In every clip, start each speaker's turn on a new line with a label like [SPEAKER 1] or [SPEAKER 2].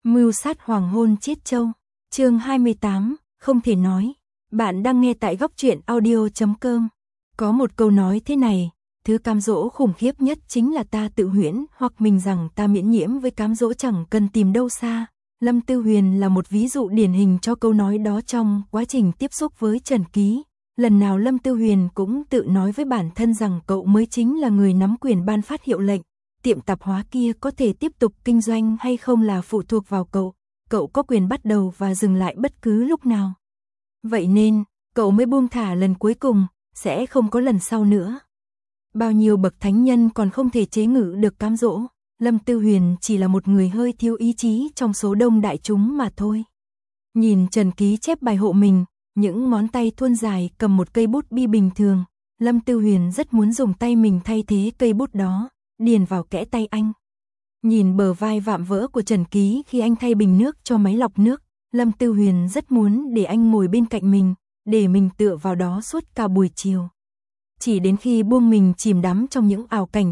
[SPEAKER 1] Mưu sát hoàng hôn Chiết Châu, chương 28, không thể nói. Bạn đang nghe tại góc truyện audio.com. Có một câu nói thế này, thứ cám dỗ khủng khiếp nhất chính là ta tự huyễn hoặc mình rằng ta miễn nhiễm với cám dỗ chẳng cần tìm đâu xa. Lâm Tư Huyền là một ví dụ điển hình cho câu nói đó trong quá trình tiếp xúc với Trần Ký. Lần nào Lâm Tư Huyền cũng tự nói với bản thân rằng cậu mới chính là người nắm quyền ban phát hiệu lệnh. Tiệm tạp hóa kia có thể tiếp tục kinh doanh hay không là phụ thuộc vào cậu. Cậu có quyền bắt đầu và dừng lại bất cứ lúc nào. Vậy nên, cậu mới buông thả lần cuối cùng, sẽ không có lần sau nữa. Bao nhiêu bậc thánh nhân còn không thể chế ngự được cám dỗ. Lâm Tư Huyền chỉ là một người hơi thiếu ý chí trong số đông đại chúng mà thôi. Nhìn Trần Ký chép bài hộ mình, những ngón tay thuôn dài cầm một cây bút bi bình thường. Lâm Tư Huyền rất muốn dùng tay mình thay thế cây bút đó, điền vào kẽ tay anh. Nhìn bờ vai vạm vỡ của Trần Ký khi anh thay bình nước cho máy lọc nước, Lâm Tư Huyền rất muốn để anh ngồi bên cạnh mình, để mình tựa vào đó suốt cả buổi chiều. Chỉ đến khi buông mình chìm đắm trong những ảo cảnh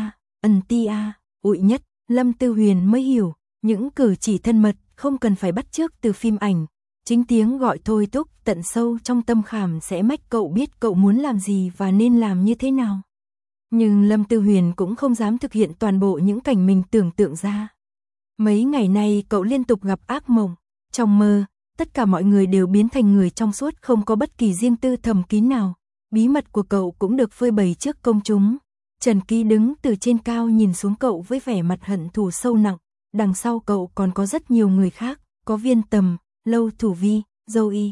[SPEAKER 1] ụi nhất, Lâm Tư Huyền mới hiểu, những cử chỉ thân mật không cần phải bắt chước từ phim ảnh. Chính tiếng gọi thôi thúc tận sâu trong tâm khảm sẽ mách cậu biết cậu muốn làm gì và nên làm như thế nào. Nhưng Lâm Tư Huyền cũng không dám thực hiện toàn bộ những cảnh mình tưởng tượng ra. Mấy ngày nay cậu liên tục gặp ác mộng. Trong mơ, tất cả mọi người đều biến thành người trong suốt, không có bất kỳ riêng tư thầm kín nào. Bí mật của cậu cũng được phơi bày trước công chúng. Trần Ký đứng từ trên cao nhìn xuống cậu với vẻ mặt hận thù sâu nặng. Đằng sau cậu còn có rất nhiều người khác, có Viên Tầm, Lâu Thủ Vi, Dâu Y.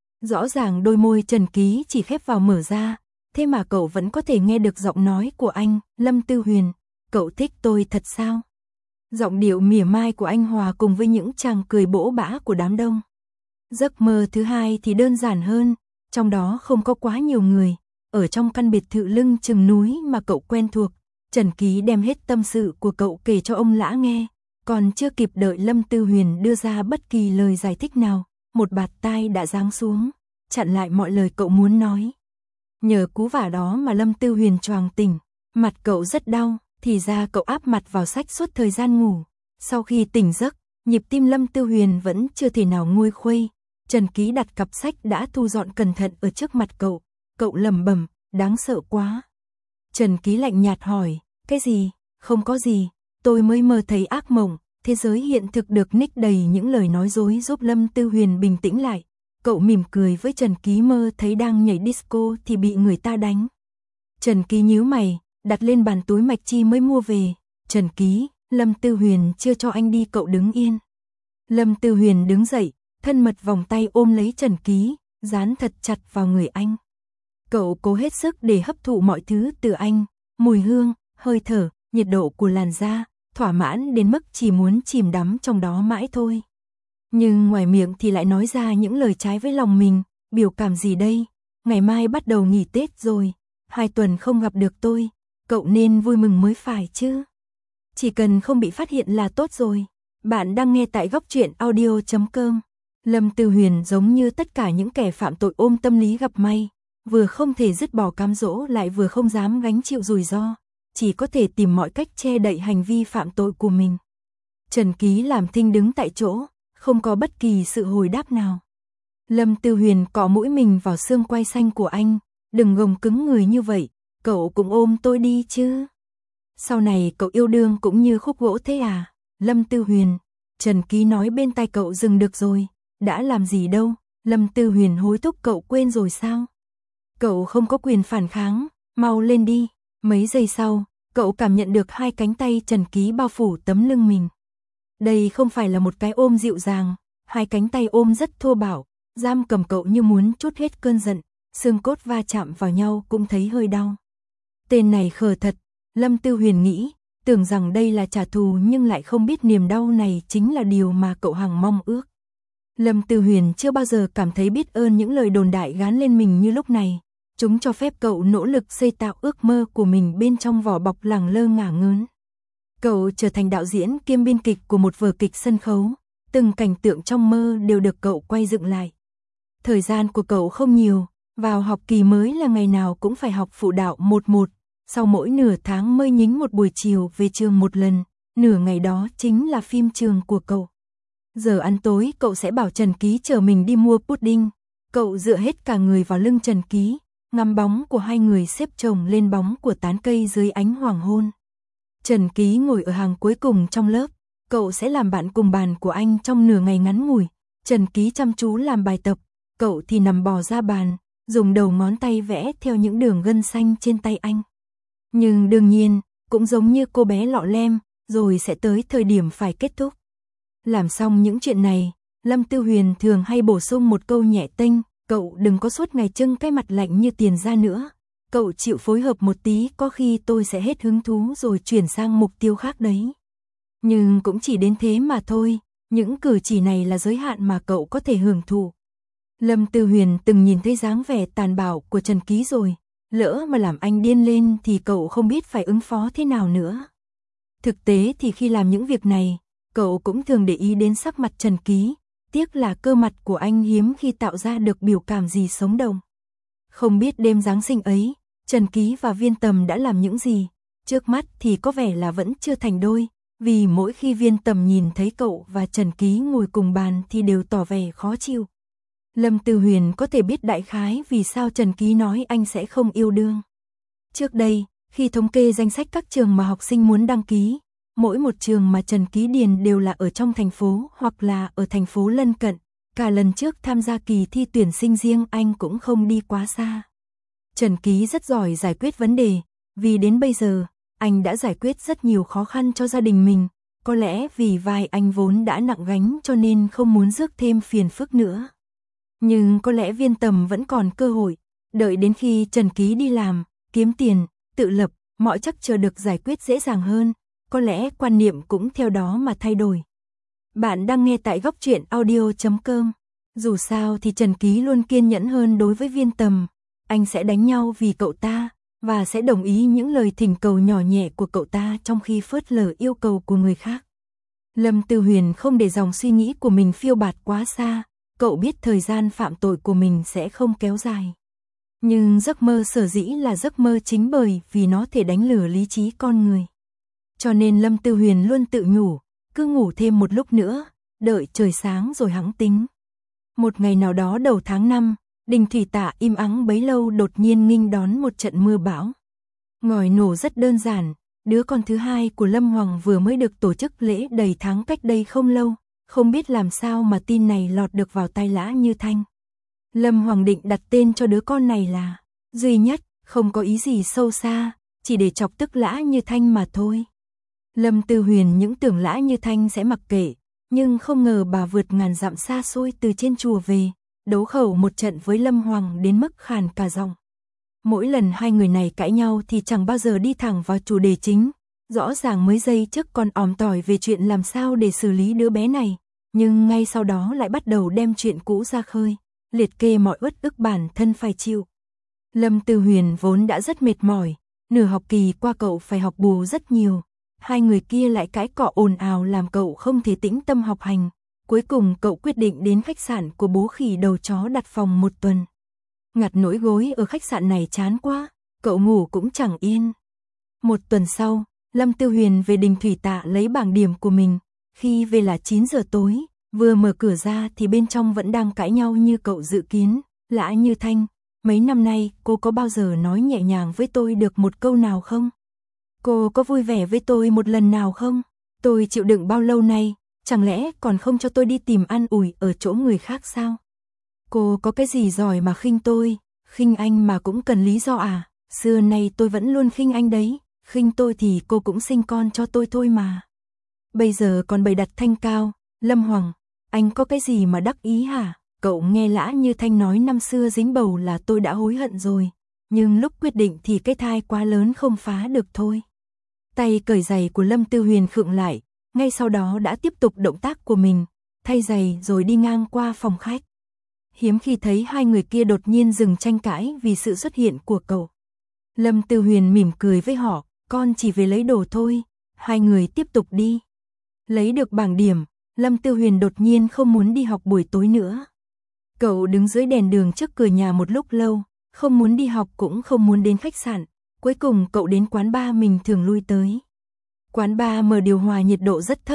[SPEAKER 1] Rõ ràng đôi môi Trần Ký chỉ khép vào mở ra, thế mà cậu vẫn có thể nghe được giọng nói của anh. Lâm Tư Huyền, cậu thích tôi thật sao? Giọng điệu mỉa mai của anh hòa cùng với những tràng cười bỗ bã của đám đông. Giấc mơ thứ hai thì đơn giản hơn, trong đó không có quá nhiều người. Ở trong căn biệt thự lưng chừng núi mà cậu quen thuộc, Trần Ký đem hết tâm sự của cậu kể cho ông Lã nghe. Còn chưa kịp đợi Lâm Tư Huyền đưa ra bất kỳ lời giải thích nào, một bạt tai đã giáng xuống, chặn lại mọi lời cậu muốn nói. Nhờ cú vả đó mà Lâm Tư Huyền choàng tỉnh, mặt cậu rất đau, thì ra cậu áp mặt vào sách suốt thời gian ngủ. Sau khi tỉnh giấc, nhịp tim Lâm Tư Huyền vẫn chưa thể nào nguôi khuây. Trần Ký đặt cặp sách đã thu dọn cẩn thận ở trước mặt cậu, cậu lẩm bẩm, đáng sợ quá. Trần Ký lạnh nhạt hỏi, cái gì? Không có gì, tôi mới mơ thấy ác mộng. Thế giới hiện thực được ních đầy những lời nói dối giúp Lâm Tư Huyền bình tĩnh lại. Cậu mỉm cười với Trần Ký, mơ thấy đang nhảy disco thì bị người ta đánh. Trần Ký nhíu mày, đặt lên bàn túi mạch chi mới mua về. Trần Ký, Lâm Tư Huyền chưa cho anh đi, cậu đứng yên. Lâm Tư Huyền đứng dậy, thân mật vòng tay ôm lấy Trần Ký, dán thật chặt vào người anh. Cậu cố hết sức để hấp thụ mọi thứ từ anh, mùi hương, hơi thở, nhiệt độ của làn da, thỏa mãn đến mức chỉ muốn chìm đắm trong đó mãi thôi. Nhưng ngoài miệng thì lại nói ra những lời trái với lòng mình. Biểu cảm gì đây? Ngày mai bắt đầu nghỉ Tết rồi, 2 tuần không gặp được tôi, cậu nên vui mừng mới phải chứ. Chỉ cần không bị phát hiện là tốt rồi. Bạn đang nghe tại góc truyện audio.com. Lâm Tư Huyền giống như tất cả những kẻ phạm tội ôm tâm lý gặp may, vừa không thể dứt bỏ cám dỗ lại vừa không dám gánh chịu rủi ro, chỉ có thể tìm mọi cách che đậy hành vi phạm tội của mình. Trần Ký làm thinh đứng tại chỗ, không có bất kỳ sự hồi đáp nào. Lâm Tư Huyền cọ mũi mình vào xương quai xanh của anh, đừng gồng cứng người như vậy, cậu cũng ôm tôi đi chứ. Sau này cậu yêu đương cũng như khúc gỗ thế à? Lâm Tư Huyền, Trần Ký nói bên tai cậu, dừng được rồi, đã làm gì đâu. Lâm Tư Huyền hối thúc, cậu quên rồi sao? Cậu không có quyền phản kháng, mau lên đi. Mấy giây sau, cậu cảm nhận được 2 cánh tay Trần Ký bao phủ tấm lưng mình. Đây không phải là một cái ôm dịu dàng, 2 cánh tay ôm rất thô bạo, giam cầm cậu như muốn trút hết cơn giận, xương cốt va chạm vào nhau cũng thấy hơi đau. Tên này khờ thật, Lâm Tư Huyền nghĩ, tưởng rằng đây là trả thù nhưng lại không biết niềm đau này chính là điều mà cậu hằng mong ước. Lâm Tư Huyền chưa bao giờ cảm thấy biết ơn những lời đồn đại gán lên mình như lúc này. Chúng cho phép cậu nỗ lực xây tạo ước mơ của mình bên trong vỏ bọc lẳng lơ ngả ngớn. Cậu trở thành đạo diễn kiêm biên kịch của một vở kịch sân khấu, từng cảnh tượng trong mơ đều được cậu quay dựng lại. Thời gian của cậu không nhiều, vào học kỳ mới là ngày nào cũng phải học phụ đạo 1-1, sau mỗi nửa tháng mới nhính một buổi chiều về trường một lần, nửa ngày đó chính là phim trường của cậu. Giờ ăn tối cậu sẽ bảo Trần Ký chở mình đi mua pudding. Cậu dựa hết cả người vào lưng Trần Ký, ngắm bóng của hai người xếp chồng lên bóng của tán cây dưới ánh hoàng hôn. Trần Ký ngồi ở hàng cuối cùng trong lớp, cậu sẽ làm bạn cùng bàn của anh trong nửa ngày ngắn ngủi. Trần Ký chăm chú làm bài tập, cậu thì nằm bò ra bàn, dùng đầu ngón tay vẽ theo những đường gân xanh trên tay anh. Nhưng đương nhiên, cũng giống như cô bé lọ lem, rồi sẽ tới thời điểm phải kết thúc. Làm xong những chuyện này, Lâm Tư Huyền thường hay bổ sung một câu nhẹ tênh, cậu đừng có suốt ngày trưng cái mặt lạnh như tiền ra nữa. Cậu chịu phối hợp một tí, có khi tôi sẽ hết hứng thú rồi chuyển sang mục tiêu khác đấy. Nhưng cũng chỉ đến thế mà thôi, những cử chỉ này là giới hạn mà cậu có thể hưởng thụ. Lâm Tư Huyền từng nhìn thấy dáng vẻ tàn bạo của Trần Ký rồi, lỡ mà làm anh điên lên thì cậu không biết phải ứng phó thế nào nữa. Thực tế thì khi làm những việc này, cậu cũng thường để ý đến sắc mặt Trần Ký, tiếc là cơ mặt của anh hiếm khi tạo ra được biểu cảm gì sống động. Không biết đêm Giáng sinh ấy, Trần Ký và Viên Tầm đã làm những gì, trước mắt thì có vẻ là vẫn chưa thành đôi, vì mỗi khi Viên Tầm nhìn thấy cậu và Trần Ký ngồi cùng bàn thì đều tỏ vẻ khó chịu. Lâm Tư Huyền có thể biết đại khái vì sao Trần Ký nói anh sẽ không yêu đương. Trước đây, khi thống kê danh sách các trường mà học sinh muốn đăng ký, mỗi một trường mà Trần Ký điền đều là ở trong thành phố hoặc là ở thành phố lân cận. Cả lần trước tham gia kỳ thi tuyển sinh riêng anh cũng không đi quá xa. Trần Ký rất giỏi giải quyết vấn đề, vì đến bây giờ, anh đã giải quyết rất nhiều khó khăn cho gia đình mình. Có lẽ vì vai anh vốn đã nặng gánh cho nên không muốn rước thêm phiền phức nữa. Nhưng có lẽ Viên Tầm vẫn còn cơ hội, đợi đến khi Trần Ký đi làm, kiếm tiền, tự lập, mọi chắc chờ được giải quyết dễ dàng hơn, có lẽ quan niệm cũng theo đó mà thay đổi. Bạn đang nghe tại Góc Truyện Audio.com. Dù sao thì Trần Ký luôn kiên nhẫn hơn đối với Viên Tầm, anh sẽ đánh nhau vì cậu ta, và sẽ đồng ý những lời thỉnh cầu nhỏ nhẹ của cậu ta trong khi phớt lờ yêu cầu của người khác. Lâm Tư Huyền không để dòng suy nghĩ của mình phiêu bạt quá xa, cậu biết thời gian phạm tội của mình sẽ không kéo dài. Nhưng giấc mơ sở dĩ là giấc mơ chính bởi vì nó thể đánh lừa lý trí con người. Cho nên Lâm Tư Huyền luôn tự nhủ, cứ ngủ thêm một lúc nữa, đợi trời sáng rồi hẵng tính. Một ngày nào đó đầu tháng 5, Đình Thủy Tạ im ắng bấy lâu đột nhiên nghênh đón một trận mưa bão. Ngòi nổ rất đơn giản, đứa con thứ hai của Lâm Hoàng vừa mới được tổ chức lễ đầy tháng cách đây không lâu, không biết làm sao mà tin này lọt được vào tai Lã Như Thanh. Lâm Hoàng định đặt tên cho đứa con này là Duy Nhất, không có ý gì sâu xa, chỉ để chọc tức Lã Như Thanh mà thôi. Lâm Tư Huyền những tưởng Lã Như Thanh sẽ mặc kệ, nhưng không ngờ bà vượt ngàn dặm xa xôi từ trên chùa về, đấu khẩu một trận với Lâm Hoàng đến mức khàn cả giọng. Mỗi lần hai người này cãi nhau thì chẳng bao giờ đi thẳng vào chủ đề chính, rõ ràng mấy giây trước còn òm tỏi về chuyện làm sao để xử lý đứa bé này, nhưng ngay sau đó lại bắt đầu đem chuyện cũ ra khơi, liệt kê mọi uất ức bản thân phải chịu. Lâm Tư Huyền vốn đã rất mệt mỏi, nửa học kỳ qua cậu phải học bù rất nhiều. Hai người kia lại cãi cọ ồn ào làm cậu không thể tĩnh tâm học hành. Cuối cùng cậu quyết định đến khách sạn của bố khỉ đầu chó đặt phòng một tuần. Ngặt nỗi gối ở khách sạn này chán quá, cậu ngủ cũng chẳng yên. Một tuần sau, Lâm Tư Huyền về Đình Thủy Tạ lấy bảng điểm của mình. Khi về là 9 giờ tối, vừa mở cửa ra thì bên trong vẫn đang cãi nhau như cậu dự kiến. Lã Như Thanh, mấy năm nay cô có bao giờ nói nhẹ nhàng với tôi được một câu nào không? Cô có vui vẻ với tôi một lần nào không? Tôi chịu đựng bao lâu nay, chẳng lẽ còn không cho tôi đi tìm an ủi ở chỗ người khác sao? Cô có cái gì giỏi mà khinh tôi, khinh anh mà cũng cần lý do à? Xưa nay tôi vẫn luôn khinh anh đấy, khinh tôi thì cô cũng sinh con cho tôi thôi mà. Bây giờ còn bày đặt thanh cao, Lâm Hoàng, anh có cái gì mà đắc ý hả? Cậu nghe Lã Như Thanh nói năm xưa dính bầu là tôi đã hối hận rồi, nhưng lúc quyết định thì cái thai quá lớn không phá được thôi. Tay cởi giày của Lâm Tư Huyền khựng lại, ngay sau đó đã tiếp tục động tác của mình, thay giày rồi đi ngang qua phòng khách. Hiếm khi thấy hai người kia đột nhiên dừng tranh cãi vì sự xuất hiện của cậu. Lâm Tư Huyền mỉm cười với họ, con chỉ về lấy đồ thôi, hai người tiếp tục đi. Lấy được bảng điểm, Lâm Tư Huyền đột nhiên không muốn đi học buổi tối nữa. Cậu đứng dưới đèn đường trước cửa nhà một lúc lâu, không muốn đi học cũng không muốn đến khách sạn. Cuối cùng cậu đến quán bar mình thường lui tới. Quán bar mở điều hòa nhiệt độ rất thấp,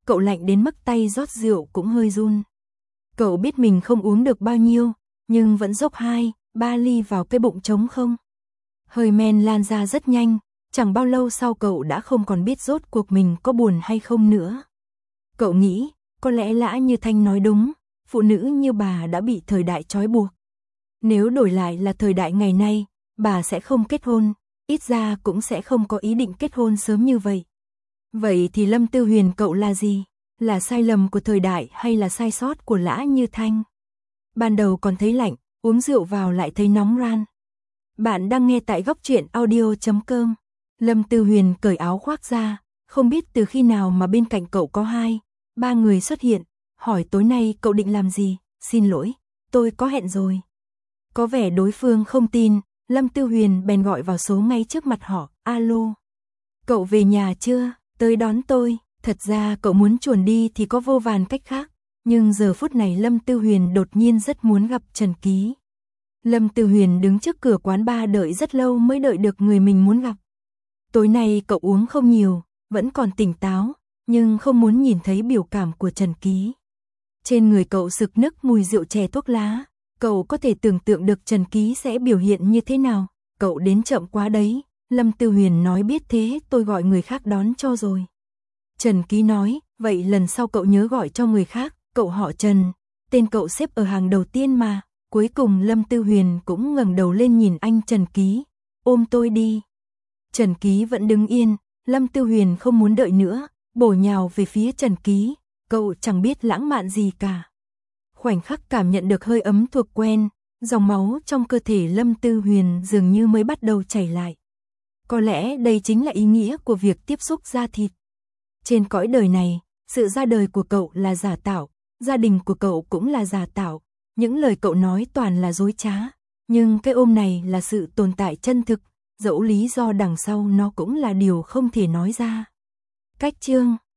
[SPEAKER 1] cậu lạnh đến mức tay rót rượu cũng hơi run. Cậu biết mình không uống được bao nhiêu, nhưng vẫn dốc 2-3 ly vào cái bụng trống không. Hơi men lan ra rất nhanh, chẳng bao lâu sau cậu đã không còn biết rốt cuộc mình có buồn hay không nữa. Cậu nghĩ, có lẽ Lã Như Thanh nói đúng, phụ nữ như bà đã bị thời đại trói buộc. Nếu đổi lại là thời đại ngày nay, bà sẽ không kết hôn, ít ra cũng sẽ không có ý định kết hôn sớm như vậy. Vậy thì Lâm Tư Huyền cậu là gì? Là sai lầm của thời đại hay là sai sót của Lã Như Thanh? Ban đầu còn thấy lạnh, uống rượu vào lại thấy nóng ran. Bạn đang nghe tại Góc Truyện Audio.com. Lâm Tư Huyền cởi áo khoác ra, không biết từ khi nào mà bên cạnh cậu có 2-3 người xuất hiện, hỏi tối nay cậu định làm gì? Xin lỗi, tôi có hẹn rồi. Có vẻ đối phương không tin, Lâm Tư Huyền bèn gọi vào số ngay trước mặt họ, alo. Cậu về nhà chưa? Tới đón tôi. Thật ra cậu muốn chuồn đi thì có vô vàn cách khác, nhưng giờ phút này Lâm Tư Huyền đột nhiên rất muốn gặp Trần Ký. Lâm Tư Huyền đứng trước cửa quán bar đợi rất lâu mới đợi được người mình muốn gặp. Tối nay cậu uống không nhiều, vẫn còn tỉnh táo, nhưng không muốn nhìn thấy biểu cảm của Trần Ký. Trên người cậu sực nức mùi rượu chè thuốc lá, cậu có thể tưởng tượng được Trần Ký sẽ biểu hiện như thế nào. Cậu đến chậm quá đấy, Lâm Tư Huyền nói biết thế tôi gọi người khác đón cho rồi. Trần Ký nói, vậy lần sau cậu nhớ gọi cho người khác, cậu họ Trần, tên cậu xếp ở hàng đầu tiên mà. Cuối cùng Lâm Tư Huyền cũng ngẩng đầu lên nhìn anh Trần Ký, ôm tôi đi. Trần Ký vẫn đứng yên, Lâm Tư Huyền không muốn đợi nữa, bổ nhào về phía Trần Ký, cậu chẳng biết lãng mạn gì cả. Khoảnh khắc cảm nhận được hơi ấm thuộc quen, dòng máu trong cơ thể Lâm Tư Huyền dường như mới bắt đầu chảy lại. Có lẽ đây chính là ý nghĩa của việc tiếp xúc da thịt. Trên cõi đời này, sự ra đời của cậu là giả tạo, gia đình của cậu cũng là giả tạo, những lời cậu nói toàn là dối trá, nhưng cái ôm này là sự tồn tại chân thực, dẫu lý do đằng sau nó cũng là điều không thể nói ra. Cách chương